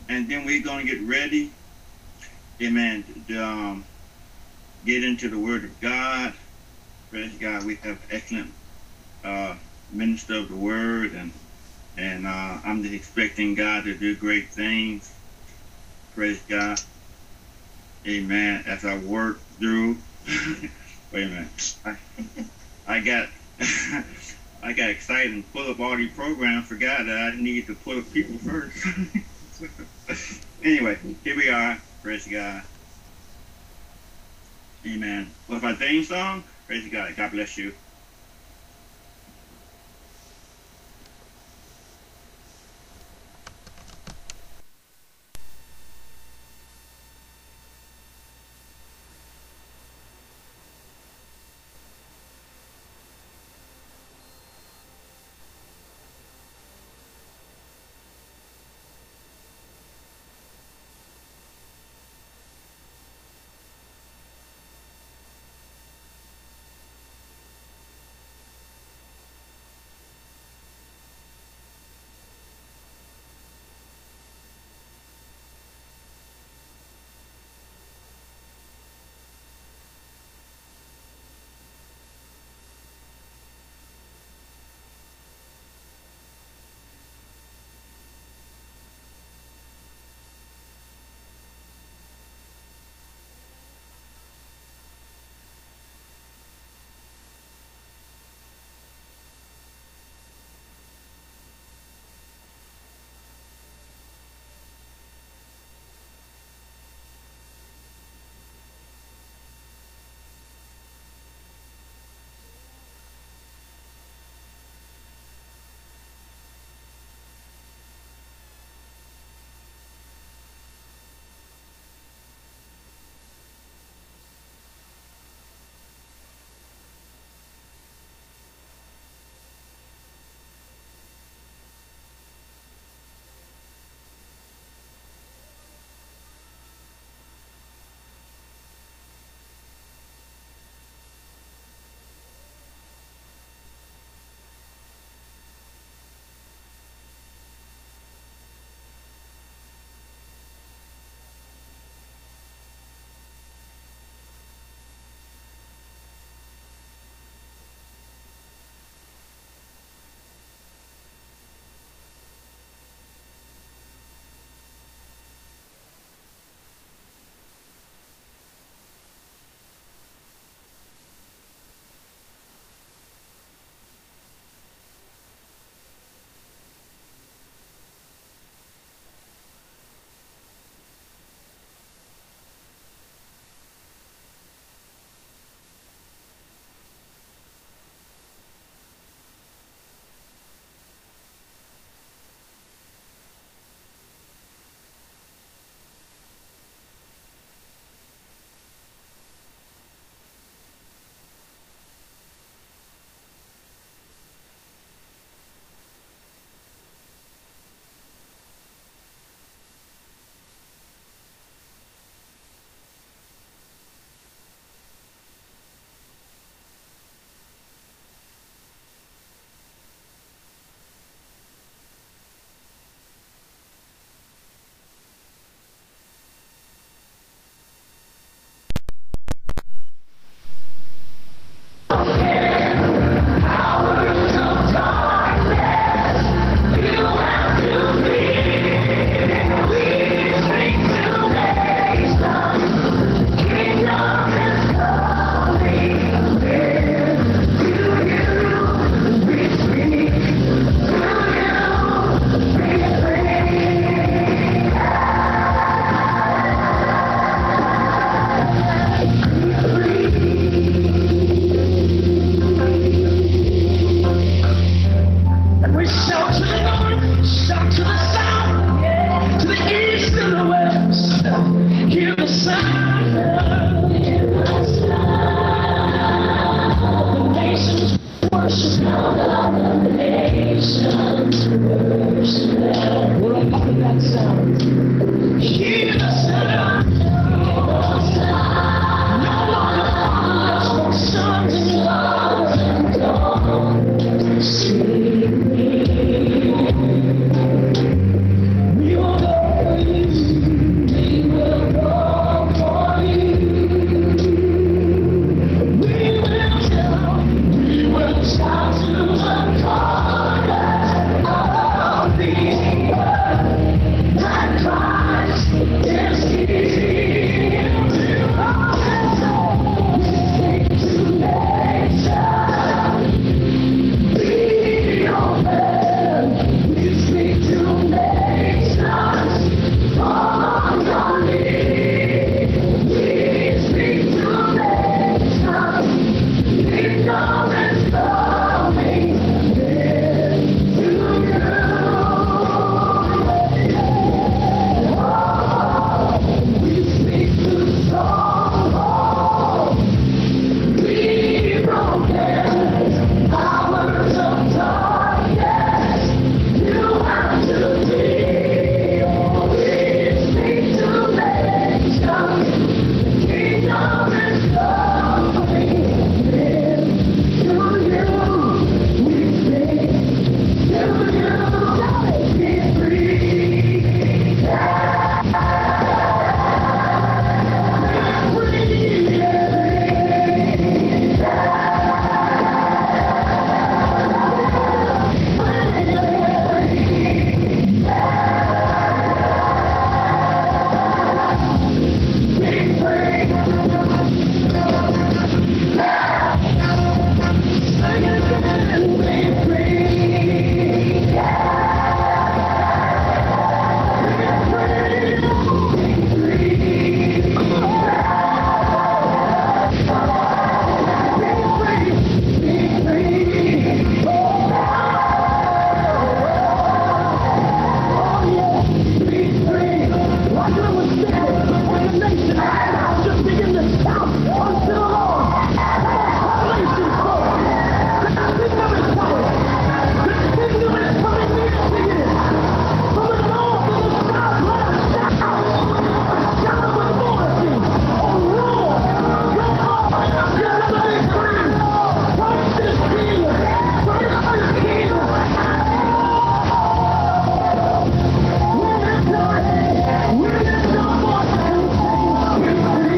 and then we're going to get ready, amen, to get into the Word of God. Praise God. We have excellent minister of the Word, and I'm just expecting God to do great things. Praise God. Amen. As I work through, wait a minute. I got I got excited and pull up all these programs. Forgot that I need to pull up people first. Anyway, here we are. Praise God. Amen. Well, if our theme song, praise God. God bless you. nation. Now just begin to shout unto the Lord. Nations forward. The kingdom is coming. The kingdom is coming near to you. From the north and the south, let us shout. Shout with authority. Oh, roar. Come on. Get up the victory. Christ is king. Christ is king. We lift our voice and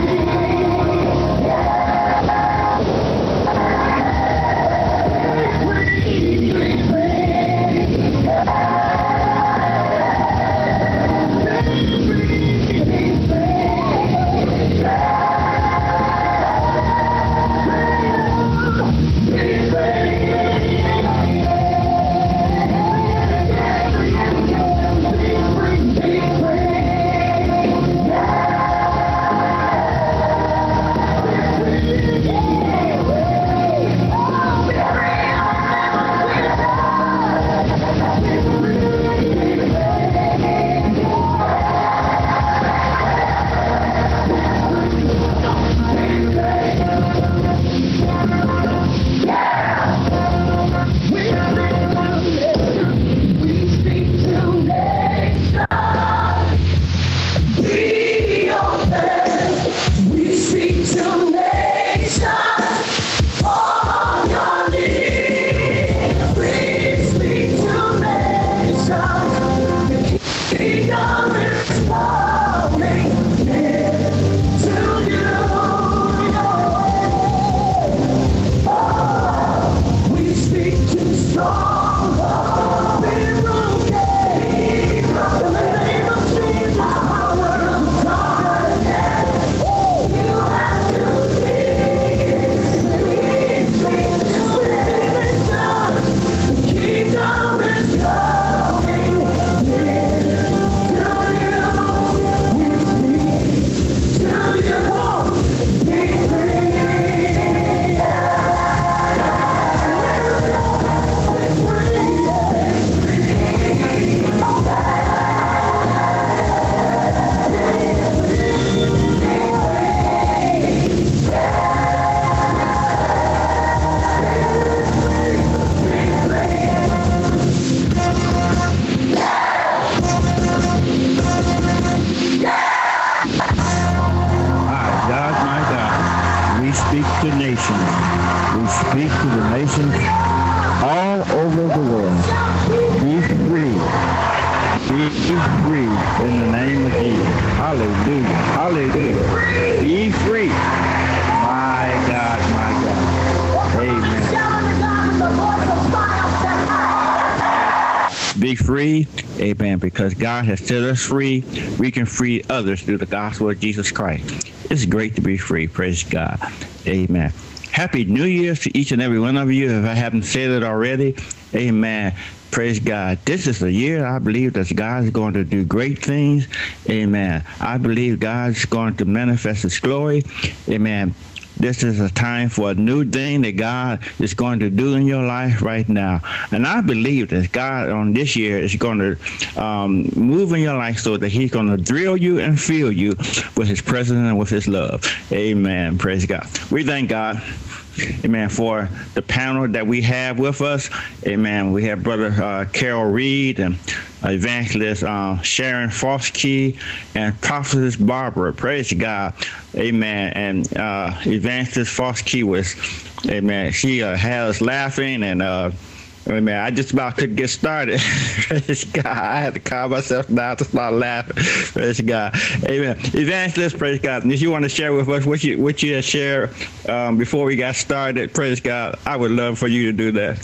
Be free, amen, because God has set us free. We can free others through the gospel of Jesus Christ. It's great to be free, praise God, amen. Happy New Year's to each and every one of you, if I haven't said it already, amen. Praise God. This is a year I believe that God is going to do great things, amen. I believe God is going to manifest His glory, amen. This is a time for a new thing that God is going to do in your life right now. And I believe that God on this year is going to move in your life so that He's going to thrill you and fill you with His presence and with His love. Amen. Praise God. We thank God, amen, for the panel that we have with us. Amen. We have Brother Carol Reed and Evangelist Sharon Foskey and Prophetess Barbara. Praise God. Amen. And Evangelist Foskey was, amen, she had us laughing and amen, I just about couldn't get started. Praise God. I had to calm myself down to start laughing. Praise God. Amen. Evangelist, praise God. And if you want to share with us what you had shared before we got started, praise God, I would love for you to do that.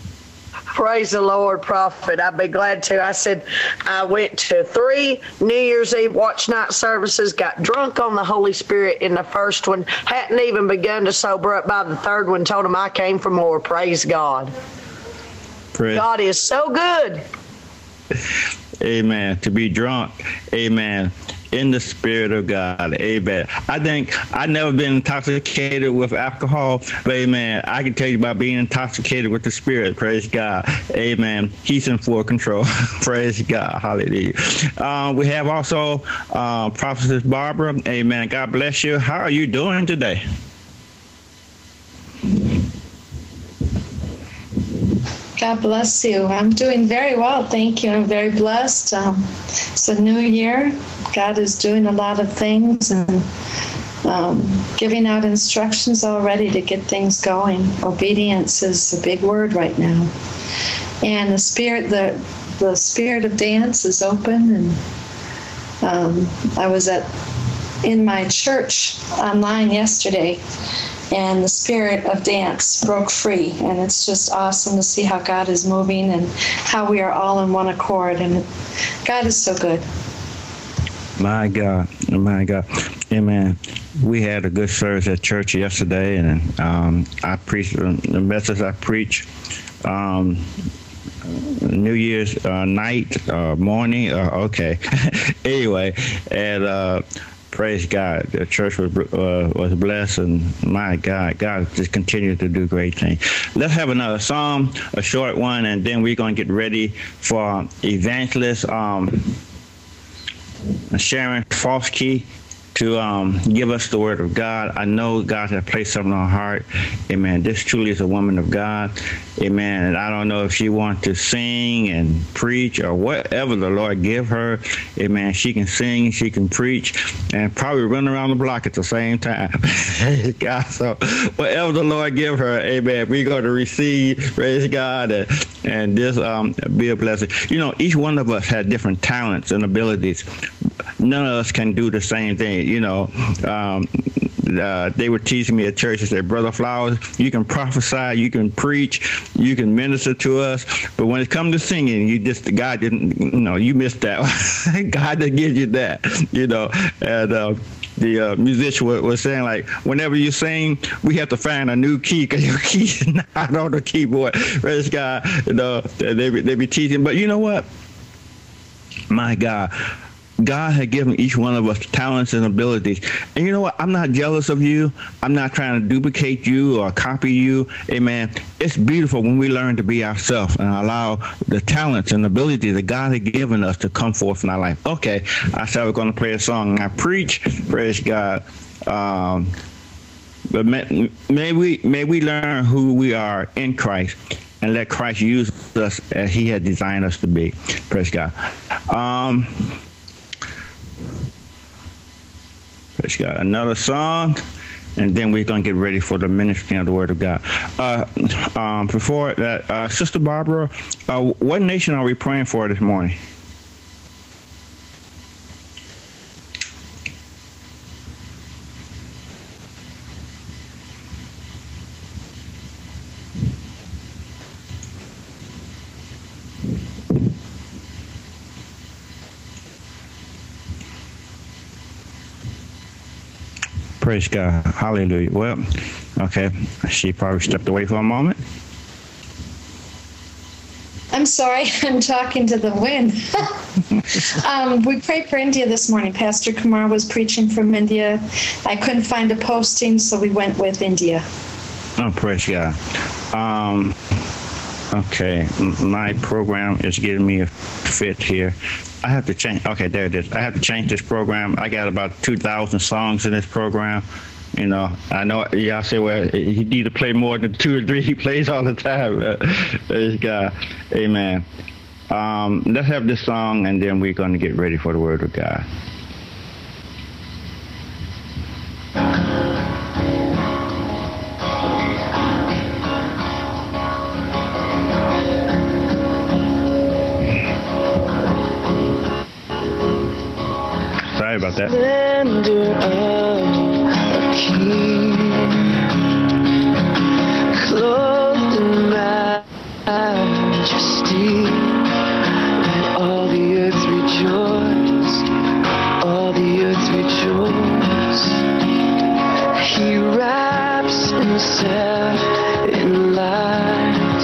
Praise the Lord, Prophet. I'd be glad to. I said I went to 3 New Year's Eve watch night services, got drunk on the Holy Spirit in the first one, hadn't even begun to sober up by the third one, told him I came for more. Praise God. God is so good. Amen. To be drunk, amen, in the Spirit of God. Amen. I think I've never been intoxicated with alcohol, but amen, I can tell you about being intoxicated with the Spirit. Praise God. Amen. He's in full control. Praise God. Hallelujah. We have also Prophetess Barbara. Amen. God bless you. How are you doing today? God bless you. I'm doing very well, thank you. I'm very blessed. It's a new year. God is doing a lot of things and giving out instructions already to get things going. Obedience is a big word right now. And the spirit of dance is open. And I was in my church online yesterday, and the spirit of dance broke free. And it's just awesome to see how God is moving and how we are all in one accord. And God is so good. My God. My God. Amen. We had a good service at church yesterday, and I preached the message I preached. New Year's night, morning, okay. Anyway, and praise God, the church was blessed, and my God just continued to do great things. Let's have another song, a short one, and then we're going to get ready for evangelist Sharon Foskey to give us the word of God. I know God has placed something on her heart. Amen. This truly is a woman of God. Amen. And I don't know if she wants to sing and preach or whatever the Lord give her. Amen. She can sing, she can preach, and probably run around the block at the same time. God, so whatever the Lord give her, amen, we're going to receive, praise God, and this be a blessing. You know, each one of us had different talents and abilities. None of us can do the same thing. You know, they were teaching me at church. They said, Brother Flowers, you can prophesy, you can preach, you can minister to us, but when it comes to singing, God didn't, you missed that. God didn't give you that, and the musician was saying, like, whenever you sing, we have to find a new key, because your key is not on the keyboard. Praise God. They be teaching, but you know what? My God. God had given each one of us talents and abilities. And you know what? I'm not jealous of you. I'm not trying to duplicate you or copy you. Amen. It's beautiful when we learn to be ourselves and allow the talents and abilities that God has given us to come forth in our life. Okay, I said we're going to play a song and I preach. Praise God. But may we learn who we are in Christ and let Christ use us as he had designed us to be. Praise God. Praise God. Another song, and then we're going to get ready for the ministry of the Word of God. Before that, Sister Barbara, what nation are we praying for this morning? Praise God. Hallelujah. Well, okay. She probably stepped away for a moment. I'm sorry. I'm talking to the wind. We prayed for India this morning. Pastor Kumar was preaching from India. I couldn't find a posting, so we went with India. Oh, praise God. Okay. My program is giving me a fit here. I have to change. Okay, there it is. I have to change this program. I got about 2,000 songs in this program. I know y'all say, well, he need to play more than 2 or 3. He plays all the time. Praise God. Amen. Let's have this song, and then we're going to get ready for the Word of God. Sorry about that. Splendor of a king, clothed in majesty, let all the earth rejoice, all the earth rejoice. He wraps himself in light,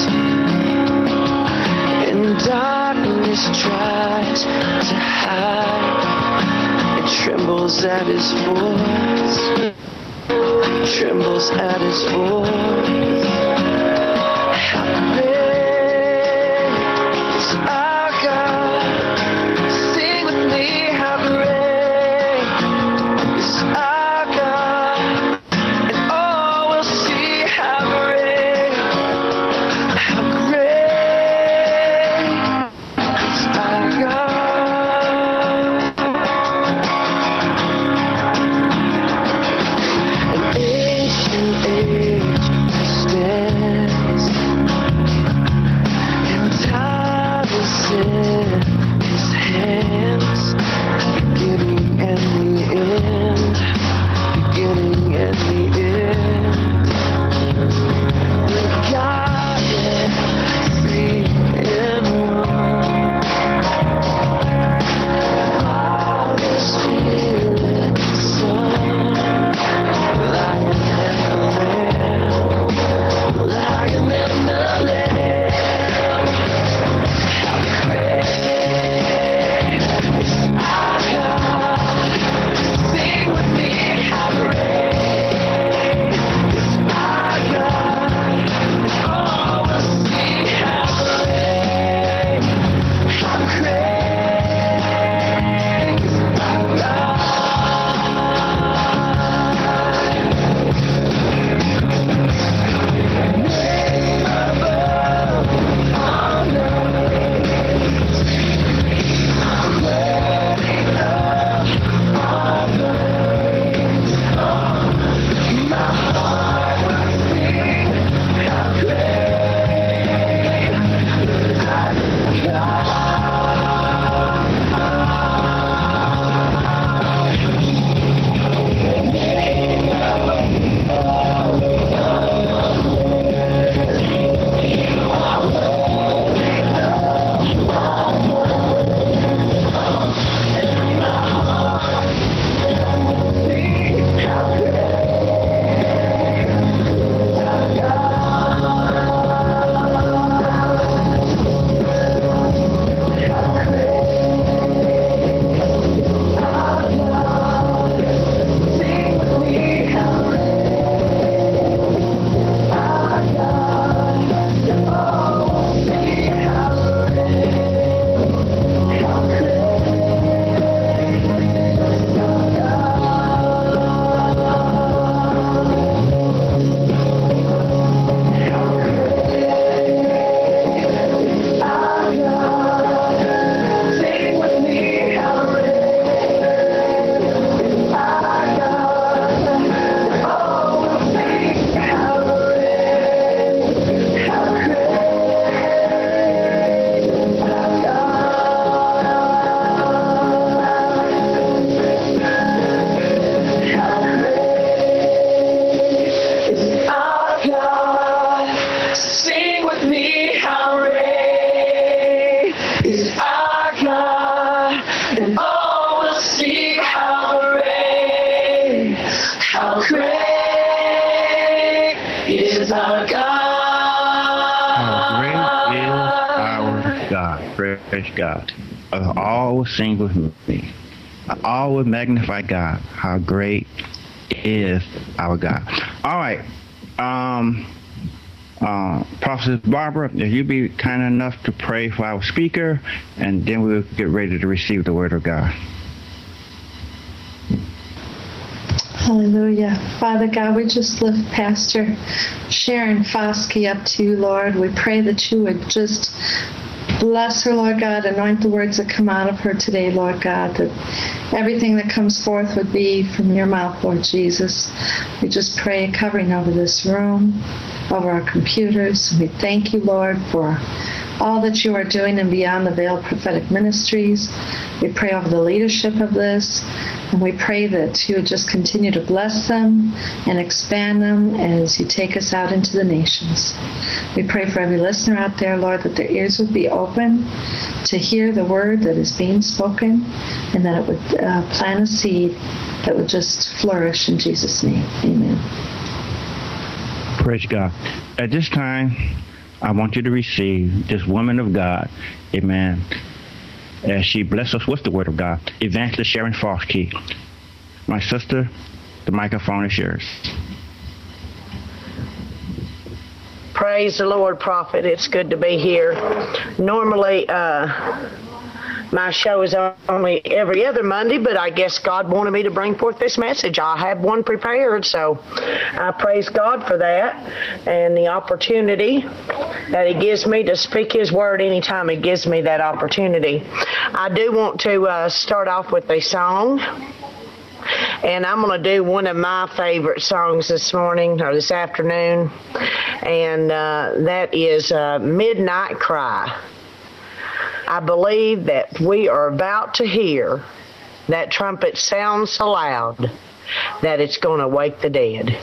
and darkness tries to hide. trembles at his voice, trembles at his voice. How great is our God? Sing with me, how great is our God, and all will see how great is our God. An ancient age stands, and time is in his hands, beginning and the end, beginning and the end. The God is three in one. Father, Spirit, Son, Lion and the Lamb. How great is our God? Sing with me, how great is our God? Oh, we'll see how great is our God. Praise God. All will sing with me. All will magnify God. How great is our God. All right. Prophetess Barbara, if you be kind enough to pray for our speaker, and then we'll get ready to receive the word of God. Hallelujah. Father God, we just lift Pastor Sharon Foskey up to you, Lord. We pray that you would just bless her, Lord God, anoint the words that come out of her today, Lord God, that everything that comes forth would be from your mouth, Lord Jesus. We just pray covering over this room, over our computers. We thank you, Lord, for all that you are doing in Beyond the Veil Prophetic Ministries. We pray over the leadership of this, and we pray that you would just continue to bless them and expand them as you take us out into the nations. We pray for every listener out there, Lord, that their ears would be open to hear the word that is being spoken, and that it would plant a seed that would just flourish in Jesus' name. Amen. Praise God. At this time, I want you to receive this woman of God, amen, as she blessed us with the Word of God. Evangelist Sharon Foskey. My sister, the microphone is yours. Praise the Lord, Prophet. It's good to be here. Normally, my show is only every other Monday, but I guess God wanted me to bring forth this message. I have one prepared, so I praise God for that and the opportunity that He gives me to speak His word anytime He gives me that opportunity. I do want to start off with a song. And I'm going to do one of my favorite songs this morning or this afternoon, and that is Midnight Cry. I believe that we are about to hear that trumpet sound so loud that it's going to wake the dead.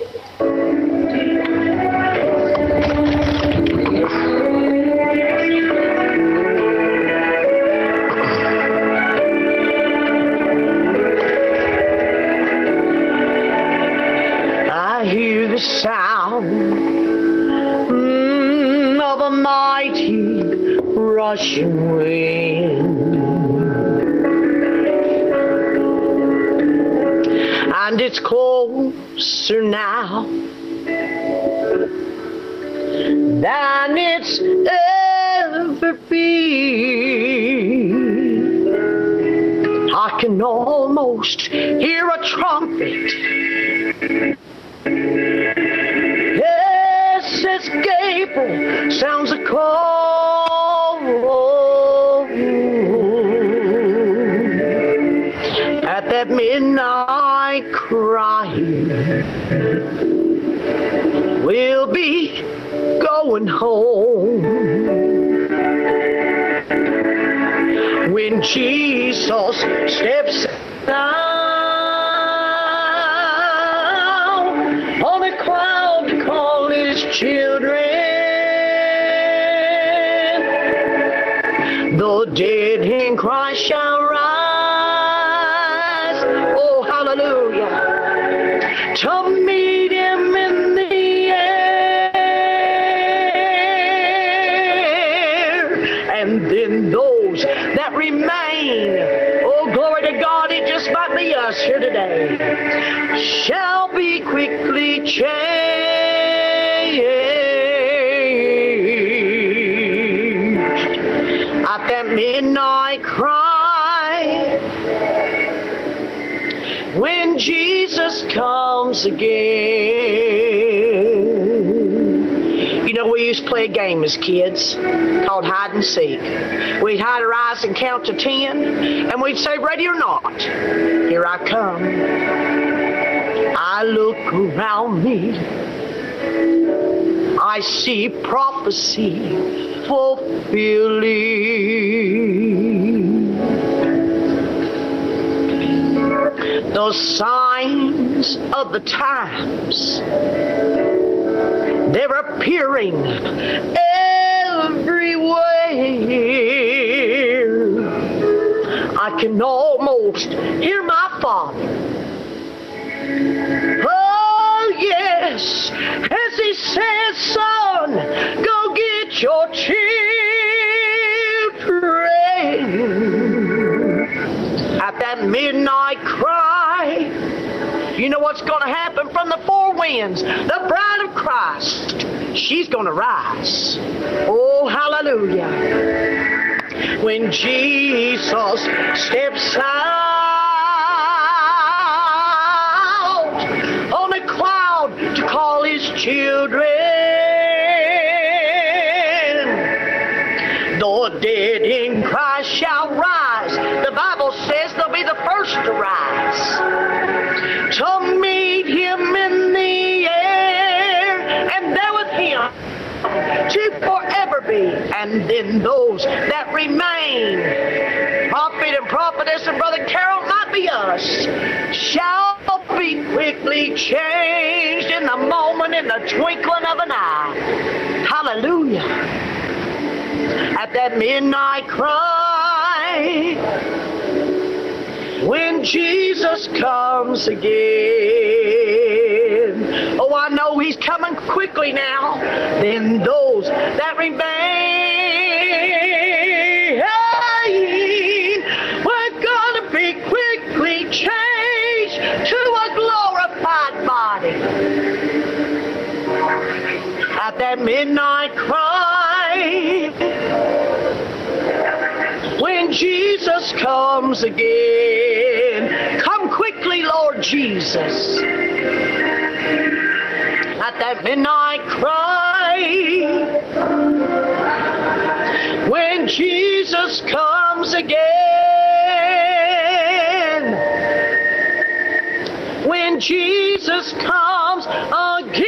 I hear the sound of a mighty rushing wind, and it's closer now than it's ever been. I can almost hear a trumpet. Yes, as Gabriel sounds a call at that midnight cry. We'll be going home when Jesus steps down on a cloud to call His children. The dead in Christ shall rise. Oh, hallelujah. To meet Him in the air. And then those that remain, oh, glory to God, it just might be us here today, shall be quickly changed. At that midnight cry, when Jesus comes again. You know, we used to play a game as kids called hide and seek. We'd hide our eyes and count to 10, and we'd say, ready or not, here I come. I look around me, I see prophecy fulfilling. The signs of the times, they're appearing everywhere. I can almost hear my Father. Oh, yes, as He says, son, go get your children. At that midnight cry, you know what's going to happen from the four winds? The bride of Christ, she's going to rise. Oh, hallelujah. When Jesus steps out on a cloud to call His children, the dead in Christ shall rise. The Bible says they'll be the first to rise, to meet Him in the air, and there with Him to forever be. And then those that remain, prophet and prophetess and Brother Carol, might be us, shall be quickly changed in the moment, in the twinkling of an eye. Hallelujah. At that midnight cry, when Jesus comes again. Oh, I know He's coming quickly now. Then those that remain, midnight cry, when Jesus comes again. Come quickly, Lord Jesus. At that midnight cry, when Jesus comes again. When Jesus comes again.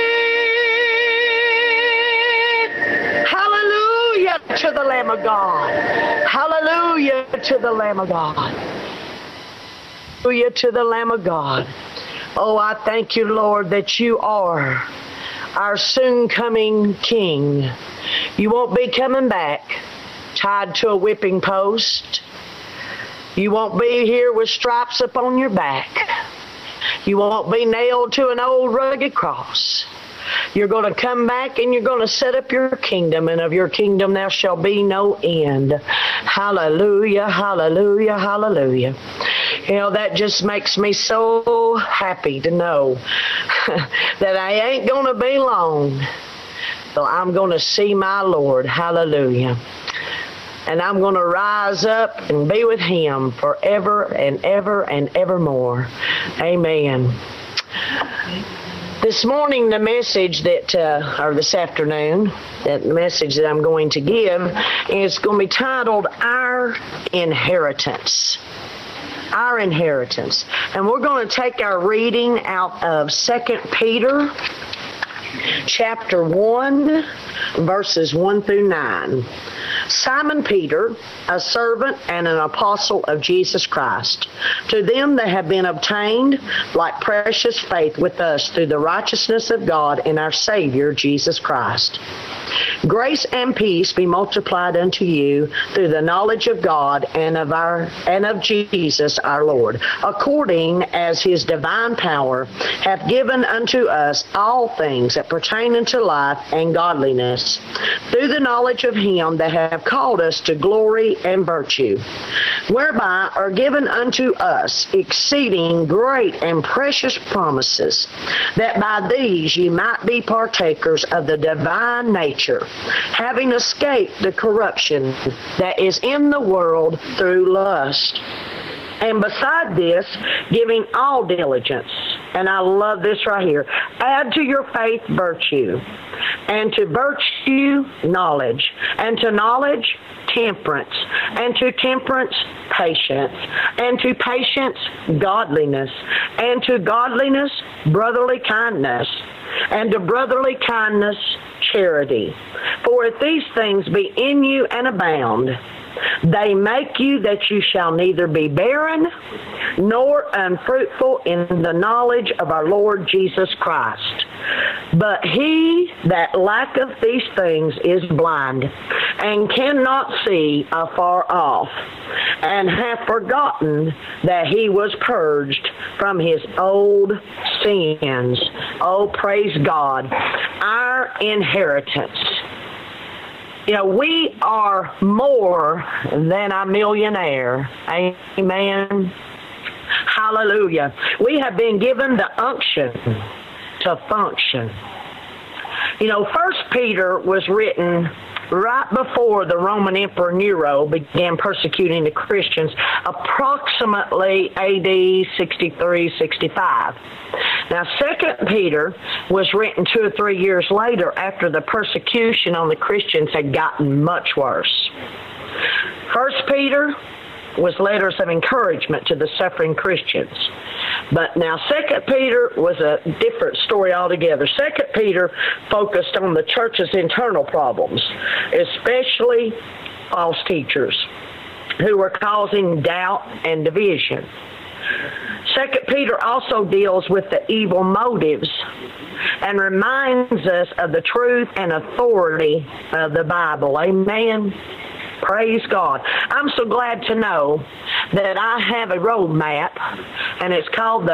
Hallelujah to the Lamb of God. Hallelujah to the Lamb of God. Hallelujah to the Lamb of God. Oh, I thank you, Lord, that you are our soon-coming King. You won't be coming back tied to a whipping post. You won't be here with stripes upon your back. You won't be nailed to an old rugged cross. You're going to come back and you're going to set up your kingdom, and of your kingdom there shall be no end. Hallelujah, hallelujah, hallelujah. You know, that just makes me so happy to know that I ain't going to be long till I'm going to see my Lord. Hallelujah. And I'm going to rise up and be with Him forever and ever and evermore. Amen. This morning, the message that, or this afternoon, that message that I'm going to give is going to be titled, Our Inheritance. Our inheritance. And we're going to take our reading out of 2 Peter chapter 1, verses 1 through 9. Simon Peter, a servant and an apostle of Jesus Christ, to them that have been obtained like precious faith with us through the righteousness of God and our Savior Jesus Christ. Grace and peace be multiplied unto you through the knowledge of God and of Jesus our Lord, according as His divine power hath given unto us all things that pertain unto life and godliness, through the knowledge of Him that hath called us to glory and virtue, whereby are given unto us exceeding great and precious promises, that by these ye might be partakers of the divine nature, having escaped the corruption that is in the world through lust. And beside this, giving all diligence, and I love this right here, add to your faith virtue, and to virtue knowledge, and to knowledge temperance, and to temperance patience, and to patience godliness, and to godliness brotherly kindness, and to brotherly kindness charity. For if these things be in you and abound, they make you that you shall neither be barren nor unfruitful in the knowledge of our Lord Jesus Christ. But he that lacketh these things is blind, and cannot see afar off, and hath forgotten that he was purged from his old sins. Oh, praise God. Our inheritance. You know, we are more than a millionaire. Amen. Hallelujah. We have been given the unction to function. You know, 1 Peter was written right before the Roman Emperor Nero began persecuting the Christians, approximately AD 63-65. Now, 2 Peter was written 2 or 3 years later after the persecution on the Christians had gotten much worse. 1 Peter was letters of encouragement to the suffering Christians. But now 2 Peter was a different story altogether. 2 Peter focused on the church's internal problems, especially false teachers who were causing doubt and division. 2 Peter also deals with the evil motives and reminds us of the truth and authority of the Bible. Amen. Praise God. I'm so glad to know that I have a roadmap, and it's called the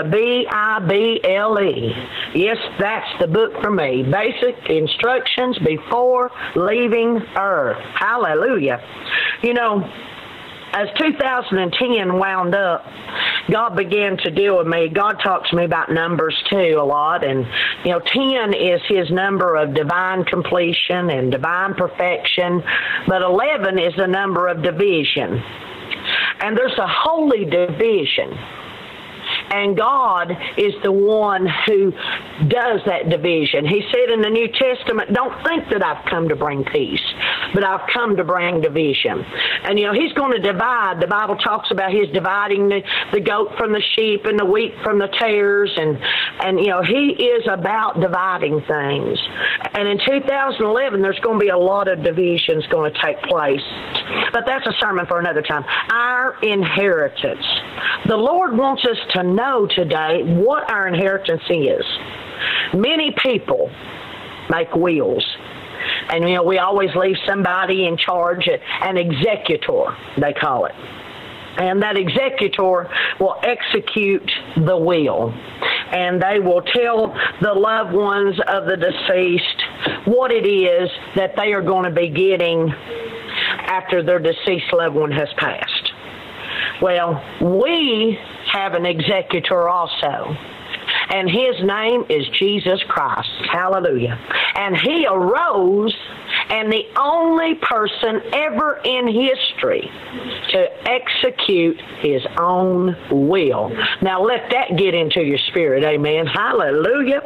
Bible. Yes, that's the book for me. Basic instructions before leaving earth. Hallelujah. You know, as 2010 wound up, God began to deal with me. God talks to me about numbers too a lot. And, 10 is his number of divine completion and divine perfection. But 11 is the number of division. And there's a holy division. And God is the one who does that division. He said in the New Testament, don't think that I've come to bring peace, but I've come to bring division. And, he's going to divide. The Bible talks about his dividing the goat from the sheep and the wheat from the tares. And he is about dividing things. And in 2011, there's going to be a lot of divisions going to take place. But that's a sermon for another time. Our inheritance. The Lord wants us to know today what our inheritance is. Many people make wills. And, we always leave somebody in charge, an executor, they call it. And that executor will execute the will. And they will tell the loved ones of the deceased what it is that they are going to be getting after their deceased loved one has passed. Well, we have an executor also, and his name is Jesus Christ. Hallelujah. And he arose, and the only person ever in history to execute his own will. Now let that get into your spirit. Amen. Hallelujah.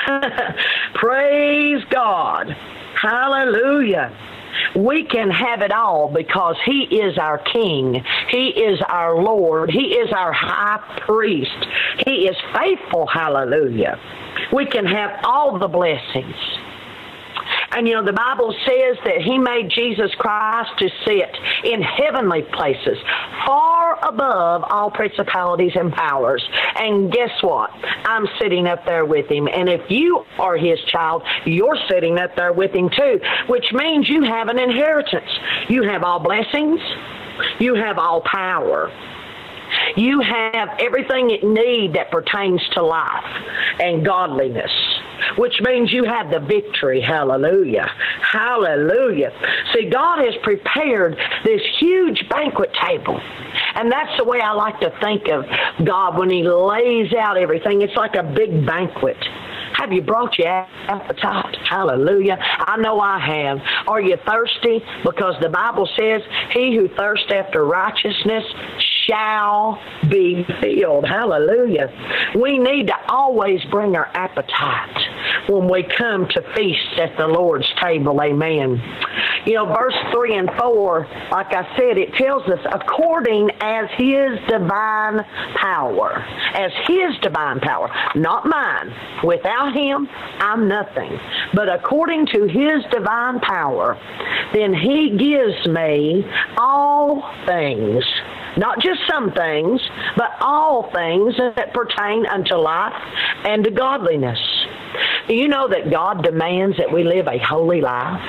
Praise God. Hallelujah. We can have it all because he is our King. He is our Lord. He is our high priest. He is faithful. Hallelujah. We can have all the blessings. And, the Bible says that he made Jesus Christ to sit in heavenly places, far above all principalities and powers. And guess what? I'm sitting up there with him. And if you are his child, you're sitting up there with him too, which means you have an inheritance. You have all blessings. You have all power. You have everything you need that pertains to life and godliness, which means you have the victory. Hallelujah. Hallelujah. See, God has prepared this huge banquet table. And that's the way I like to think of God when he lays out everything. It's like a big banquet. Have you brought your appetite? Hallelujah. I know I have. Are you thirsty? Because the Bible says, he who thirsts after righteousness shall be filled. Hallelujah. We need to always bring our appetite when we come to feast at the Lord's table. Amen. Verse 3 and 4, like I said, it tells us according as his divine power. As his divine power, not mine. Without him, I'm nothing. But according to his divine power, then he gives me all things. Not just some things, but all things that pertain unto life and to godliness. Do you know that God demands that we live a holy life?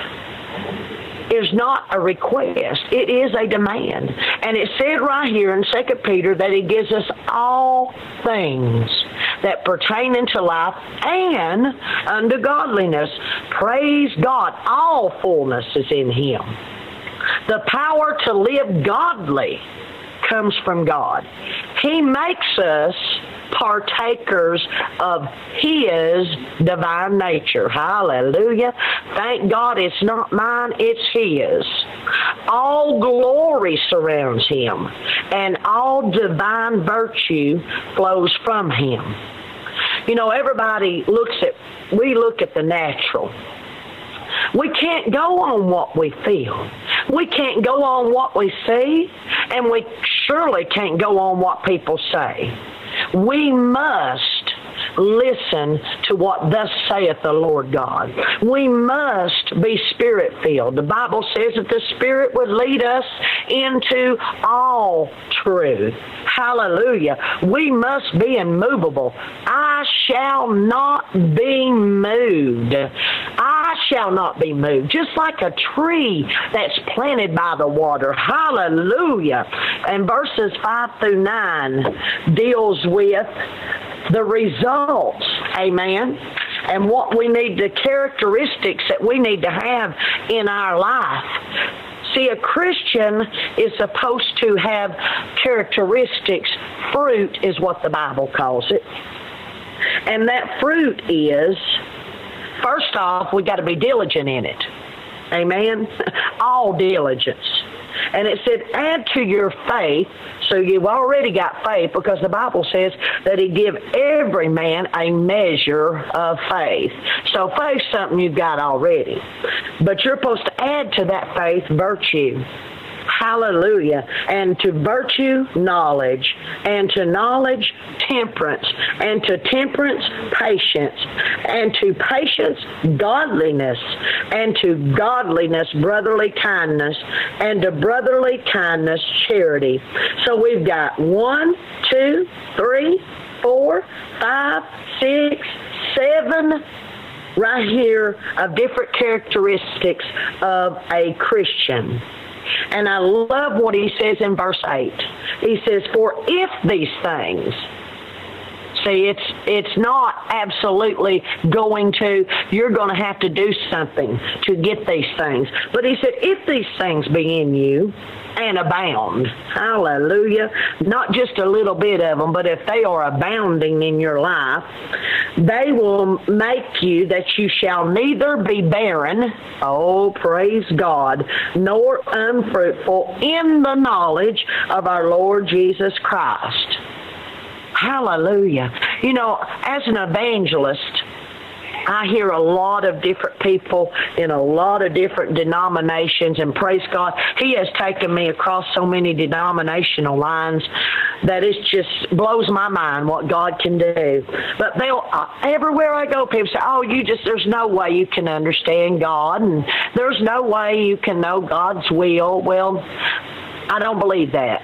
Is not a request. It is a demand. And it said right here in 2 Peter that he gives us all things that pertain unto life and unto godliness. Praise God. All fullness is in him. The power to live godly comes from God. He makes us partakers of his divine nature. Hallelujah. Thank God it's not mine, it's his. All glory surrounds him, and all divine virtue flows from him. Everybody we look at the natural. We can't go on what we feel. We can't go on what we see, and we surely can't go on what people say. We must listen to what thus saith the Lord God. We must be Spirit-filled. The Bible says that the Spirit would lead us into all truth. Hallelujah. We must be immovable. I shall not be moved. I shall not be moved. Just like a tree that's planted by the water. Hallelujah. And verses 5 through 9 deals with the results, amen, and what we need, the characteristics that we need to have in our life See, a Christian is supposed to have characteristics. Fruit is what the Bible calls it. And that fruit is, first off, we got to be diligent in it. Amen? All diligence. And it said, add to your faith. So you've already got faith, because the Bible says that he give every man a measure of faith. So faith's something you've got already. But you're supposed to add to that faith virtue. Hallelujah. And to virtue, knowledge. And to knowledge, temperance. And to temperance, patience. And to patience, godliness. And to godliness, brotherly kindness. And to brotherly kindness, charity. So we've got 1, 2, 3, 4, 5, 6, 7 right here of different characteristics of a Christian. And I love what he says in verse 8. He says, for if these things, see, it's not absolutely you're going to have to do something to get these things. But he said, if these things be in you and abound, hallelujah, not just a little bit of them, but if they are abounding in your life, they will make you that you shall neither be barren, oh, praise God, nor unfruitful in the knowledge of our Lord Jesus Christ. Hallelujah. You know, as an evangelist, I hear a lot of different people in a lot of different denominations, and praise God, he has taken me across so many denominational lines that it just blows my mind what God can do. But everywhere I go, people say, oh, there's no way you can understand God, and there's no way you can know God's will. Well, I don't believe that.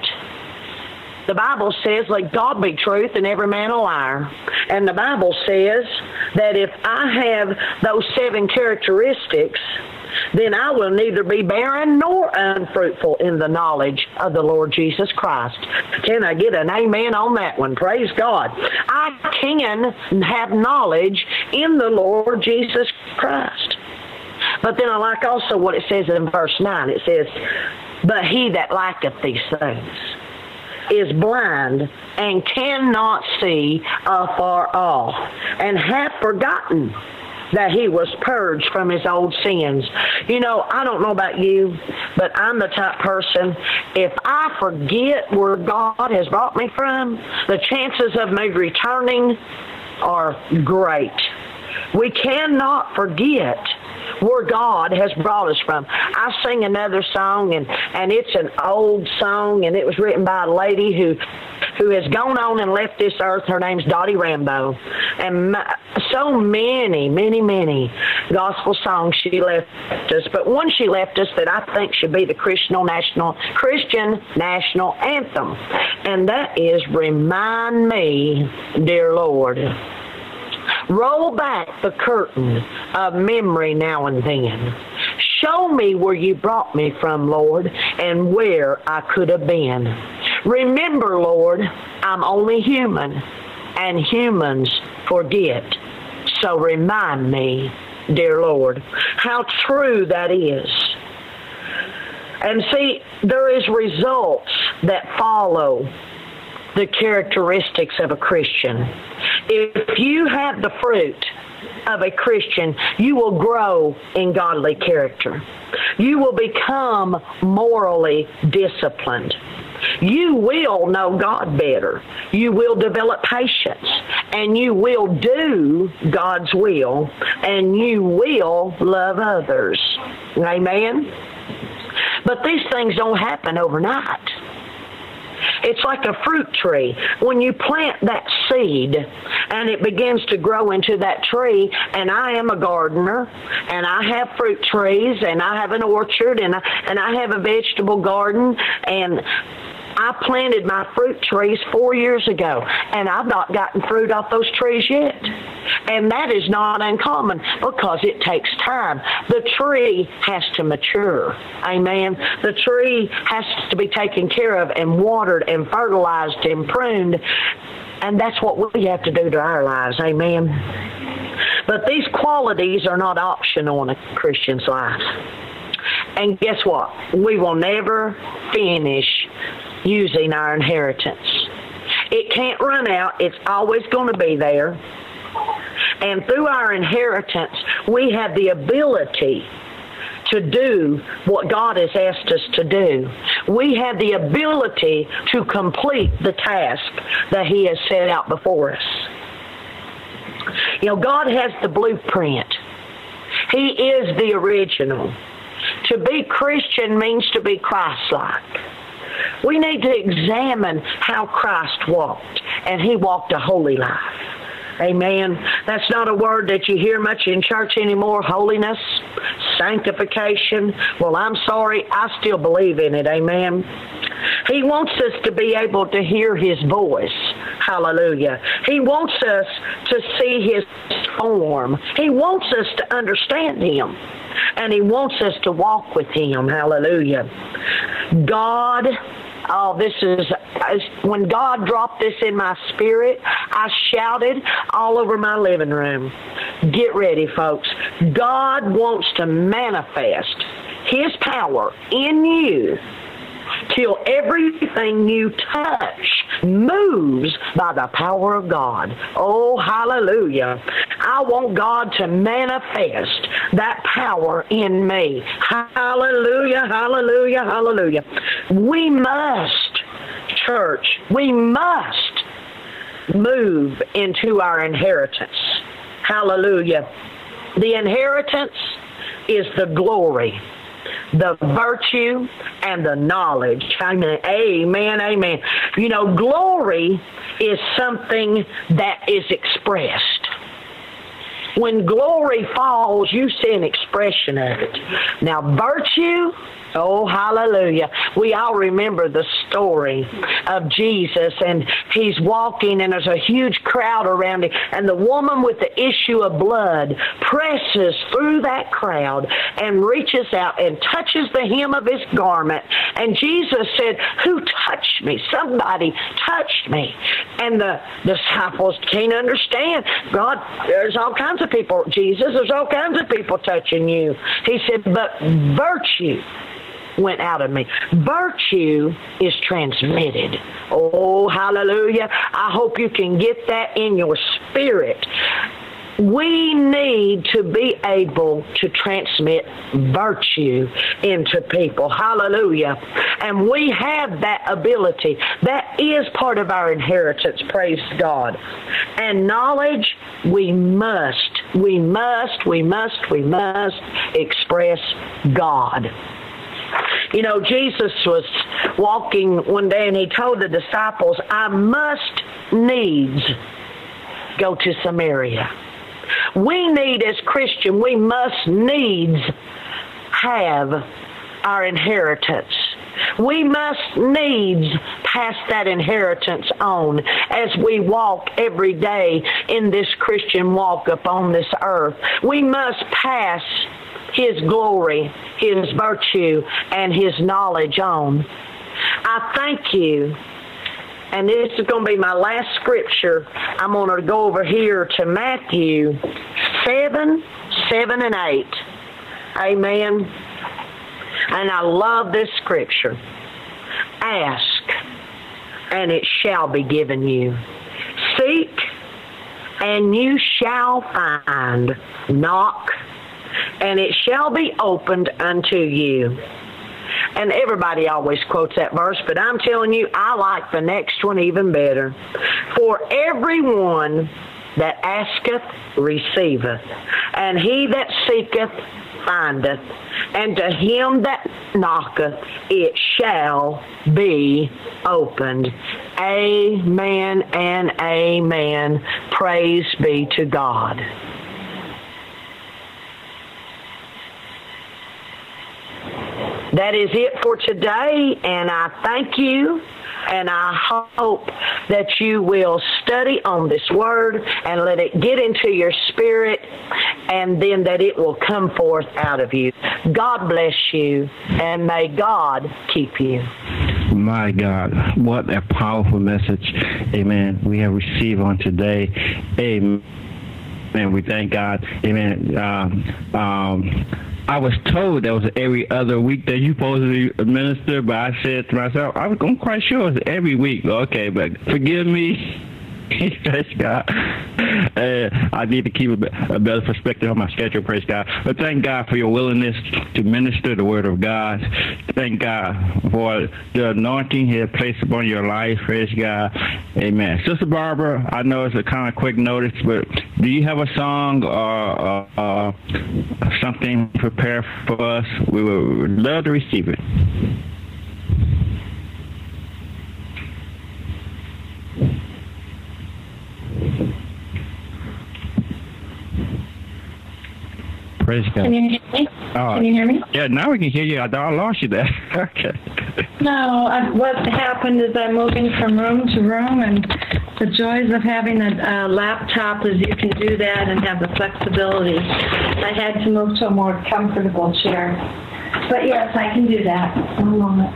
The Bible says, let God be truth and every man a liar. And the Bible says that if I have those 7 characteristics, then I will neither be barren nor unfruitful in the knowledge of the Lord Jesus Christ. Can I get an amen on that one? Praise God. I can have knowledge in the Lord Jesus Christ. But then I like also what it says in verse 9. It says, but he that lacketh these things is blind and cannot see afar off, and hath forgotten that he was purged from his old sins. You know, I don't know about you, but I'm the type person, if I forget where God has brought me from, the chances of me returning are great. We cannot forget where God has brought us from. I sing another song, and it's an old song, and it was written by a lady who has gone on and left this earth. Her name's Dottie Rambo. And so many gospel songs she left us. But one she left us that I think should be the Christian national anthem. And that is, Remind Me, Dear Lord. Roll back the curtain of memory now and then. Show me where you brought me from, Lord, and where I could have been. Remember, Lord, I'm only human, and humans forget. So remind me, dear Lord, how true that is. And see, there is results that follow the characteristics of a Christian. If you have the fruit of a Christian, you will grow in godly character. You will become morally disciplined. You will know God better. You will develop patience, and you will do God's will, and you will love others. Amen? But these things don't happen overnight. It's like a fruit tree. When you plant that seed and it begins to grow into that tree, and I am a gardener, and I have fruit trees, and I have an orchard, and I have a vegetable garden, and I planted my fruit trees 4 years ago, and I've not gotten fruit off those trees yet. And that is not uncommon, because it takes time. The tree has to mature. Amen. The tree has to be taken care of and watered and fertilized and pruned. And that's what we have to do to our lives. Amen. But these qualities are not optional in a Christian's life. And guess what? We will never finish using our inheritance. It can't run out. It's always going to be there. And through our inheritance, we have the ability to do what God has asked us to do. We have the ability to complete the task that He has set out before us. You know, God has the blueprint. He is the original. To be Christian means to be Christ-like. We need to examine how Christ walked, and He walked a holy life. Amen. That's not a word that you hear much in church anymore. Holiness, sanctification. Well, I'm sorry, I still believe in it. Amen. He wants us to be able to hear His voice. Hallelujah. He wants us to see His form. He wants us to understand Him. And He wants us to walk with Him. Hallelujah. God, when God dropped this in my spirit, I shouted all over my living room. Get ready, folks. God wants to manifest His power in you till everything you touch moves by the power of God. Oh, hallelujah. I want God to manifest that power in me. Hallelujah, hallelujah, hallelujah. We must, church, we must move into our inheritance. Hallelujah. The inheritance is the glory, the virtue, and the knowledge. Amen, amen, amen. You know, glory is something that is expressed. When glory falls, you see an expression of it. Now, virtue, oh, hallelujah. We all remember the story of Jesus, and He's walking, and there's a huge crowd around Him, and the woman with the issue of blood presses through that crowd and reaches out and touches the hem of His garment. And Jesus said, "Who touched me?" Somebody touched me. And the disciples can't understand. God, there's all kinds of people. Jesus, there's all kinds of people touching you. He said, but virtue went out of me. Virtue is transmitted. Oh, hallelujah. I hope you can get that in your spirit. We need to be able to transmit virtue into people. Hallelujah. And we have that ability. That is part of our inheritance. Praise God. And knowledge, we must express God. You know, Jesus was walking one day and He told the disciples, I must needs go to Samaria. We need, as Christians, we must needs have our inheritance. We must needs pass that inheritance on as we walk every day in this Christian walk upon this earth. We must pass His glory, His virtue, and His knowledge on. I thank you. And this is going to be my last scripture. I'm going to go over here to Matthew 7, 7, and 8. Amen. And I love this scripture. Ask, and it shall be given you. Seek, and you shall find. Knock, and it shall be opened unto you. And everybody always quotes that verse, but I'm telling you, I like the next one even better. For everyone that asketh receiveth, and he that seeketh findeth, and to him that knocketh it shall be opened. Amen and amen. Praise be to God. That is it for today, and I thank you, and I hope that you will study on this word and let it get into your spirit, and then that it will come forth out of you. God bless you, and may God keep you. My God, what a powerful message, amen, we have received on today. Amen. And we thank God, amen. I was told that was every other week that you supposed to be a minister, but I said to myself, I'm quite sure it's every week. Okay, but forgive me. Praise God. I need to keep a better perspective on my schedule, praise God. But thank God for your willingness to minister the word of God. Thank God for the anointing He has placed upon your life, praise God. Amen. Sister Barbara, I know it's a kind of quick notice, but do you have a song or something prepared for us? We would love to receive it. Praise God. Can you hear me? Can you hear me? Yeah, now we can hear you. I thought I lost you there. Okay. No, what happened is I'm moving from room to room, and the joys of having a laptop is you can do that and have the flexibility. I had to move to a more comfortable chair. But yes, I can do that. One moment.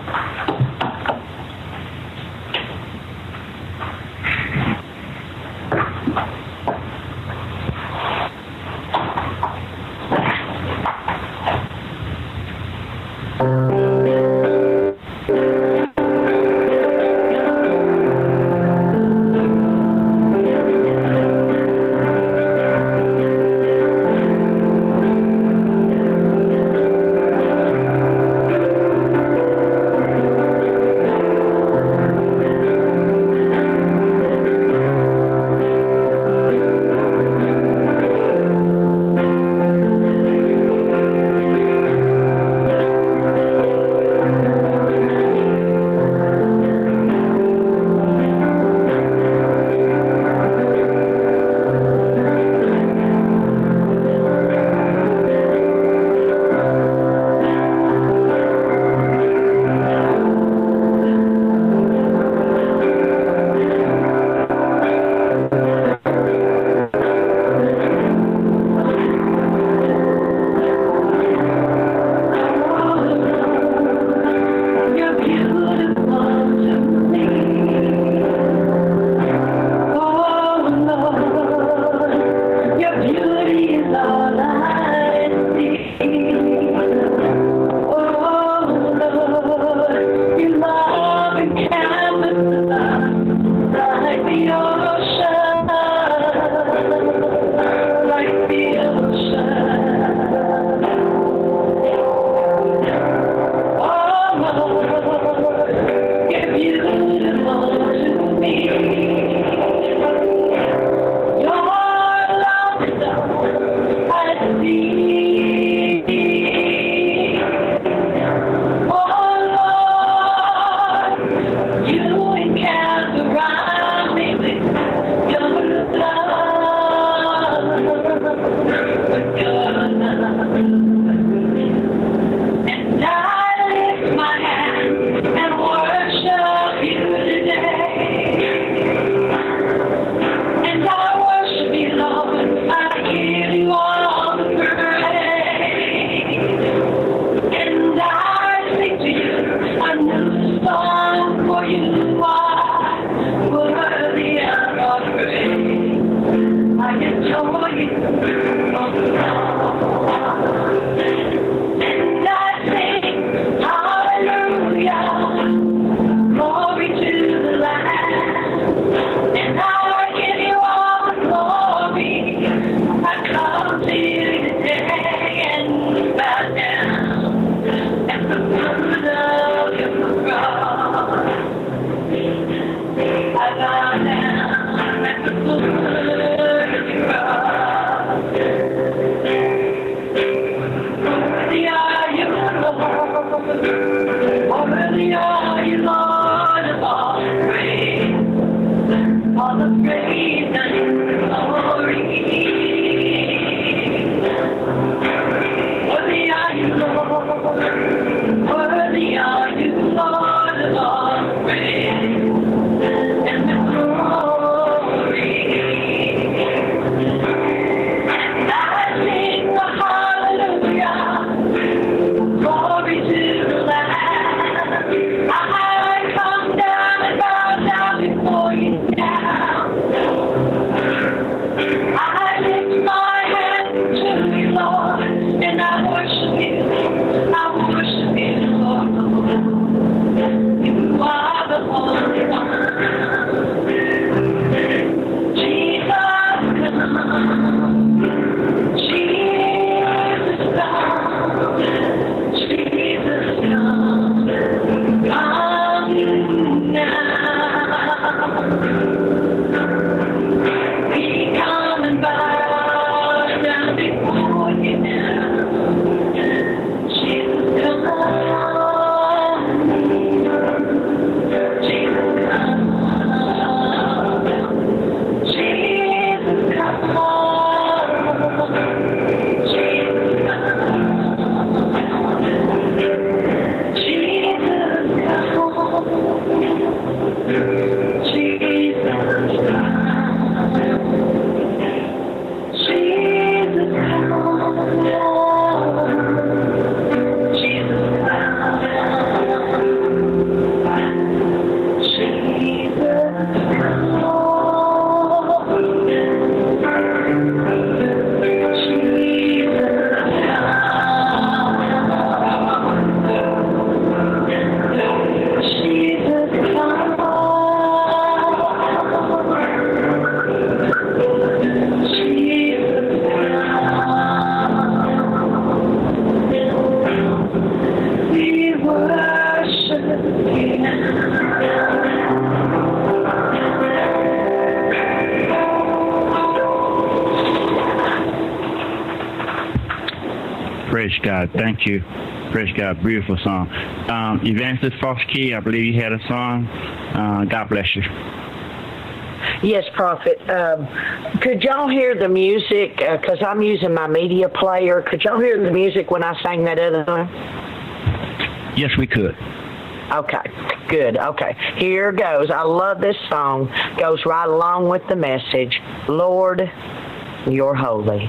Praise God. Thank you. Praise God. Beautiful song. Evangelist Fox Key, I believe you had a song. God bless you. Yes, Prophet. Could y'all hear the music? Because I'm using my media player. Could y'all hear the music when I sang that other one? Yes, we could. Okay, good. Okay, here goes. I love this song. Goes right along with the message. Lord, you're holy.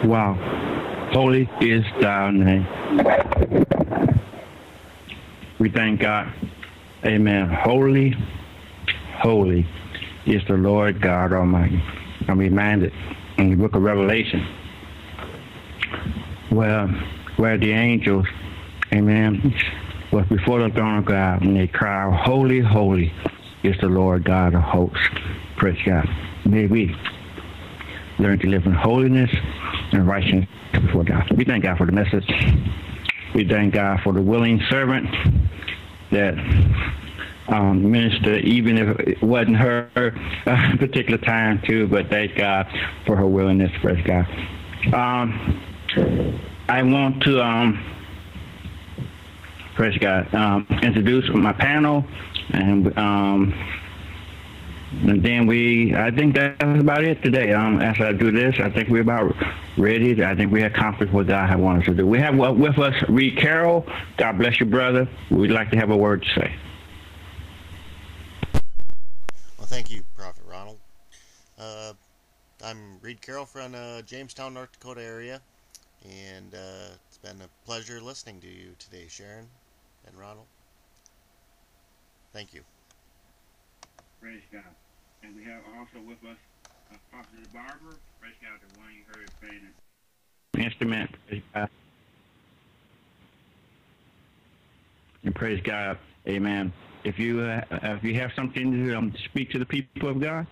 Wow. Holy is thy name. We thank God. Amen. Holy, holy is the Lord God Almighty. I'm reminded in the book of Revelation where the angels, amen, was before the throne of God, and they cried, holy, holy is the Lord God of hosts. Praise God. May we learn to live in holiness and righteousness before God. We thank God for the message. We thank God for the willing servant that minister, even if it wasn't her particular time too, but thank God for her willingness. Praise God. I want to praise God, introduce my panel, and then I think that's about it today. As I do this, I think we're about ready. I think we accomplished what God had wanted us to do. We have with us Reed Carroll. God bless you, brother. We'd like to have a word to say. Well, thank you, Prophet Ronald. I'm Reed Carroll from Jamestown, North Dakota area, and it's been a pleasure listening to you today, Sharon and Ronald. Thank you. Praise God. And we have also with us Prophet Barber. Praise God, the one you heard playing it. Instrument. Praise God. And praise God. Amen. If you have something to speak to the people of God.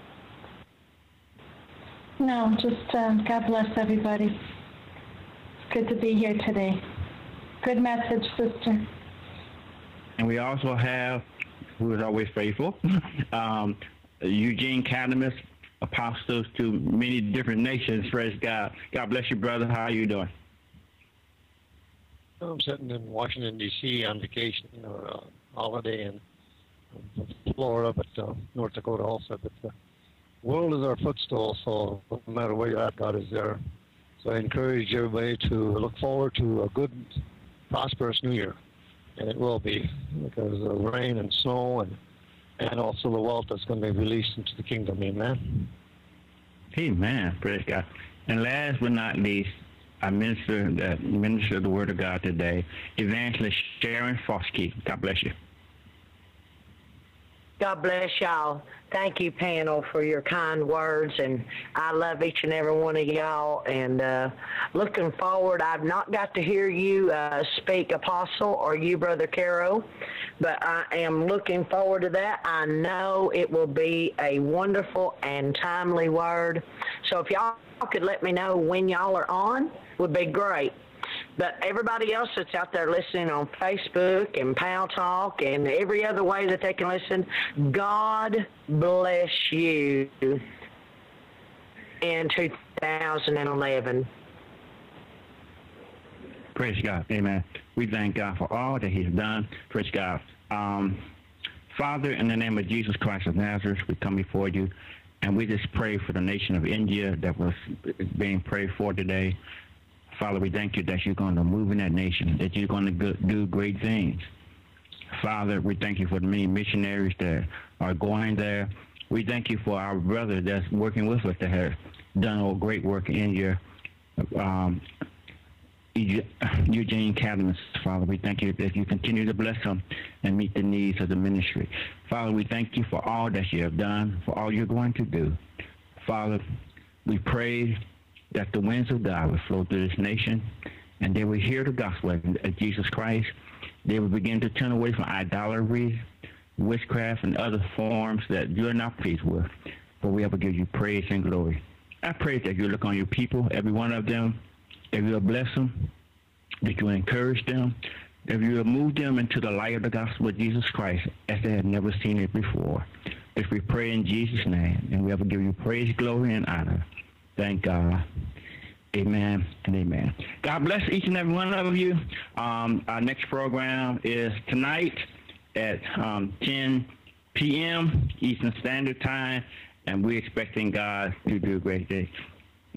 No, just God bless everybody. It's good to be here today. Good message, sister. And we also have, who is always faithful, Eugene Cadamus, apostles to many different nations. Praise God. God bless you, brother. How are you doing? I'm sitting in Washington, D.C. on vacation or holiday in Florida, but North Dakota also. But the world is our footstool, so no matter where you're at, God is there. So I encourage everybody to look forward to a good, prosperous New Year. And it will be, because of rain and snow and also the wealth that's going to be released into the kingdom. Amen. Amen. Praise God. And last but not least, I minister the word of God today, Evangelist Sharon Foskey. God bless you. God bless y'all. Thank you, panel, for your kind words, and I love each and every one of y'all, and looking forward. I've not got to hear you speak, Apostle, or you, Brother Caro, but I am looking forward to that. I know it will be a wonderful and timely word, so if y'all could let me know when y'all are on, would be great. But everybody else that's out there listening on Facebook and Pal Talk and every other way that they can listen, God bless you in 2011. Praise God. Amen. We thank God for all that he's done. Praise God. Father, in the name of Jesus Christ of Nazareth, we come before you, and we just pray for the nation of India that was being prayed for today. Father, we thank you that you're going to move in that nation, that you're going to do great things. Father, we thank you for the many missionaries that are going there. We thank you for our brother that's working with us that has done all great work in India, Eugene Cadamus. Father, we thank you that you continue to bless him and meet the needs of the ministry. Father, we thank you for all that you have done, for all you're going to do. Father, we pray that the winds of God will flow through this nation, and they will hear the gospel of Jesus Christ. They will begin to turn away from idolatry, witchcraft, and other forms that you're not pleased with. For we ever give you praise and glory. I pray that you look on your people, every one of them, that you will bless them, that you will encourage them, that you will move them into the light of the gospel of Jesus Christ as they have never seen it before. If we pray in Jesus' name, and we ever give you praise, glory, and honor. Thank God. Amen and amen. God bless each and every one of you. Our next program is tonight at 10 p.m. Eastern Standard Time, and we're expecting God to do a great day.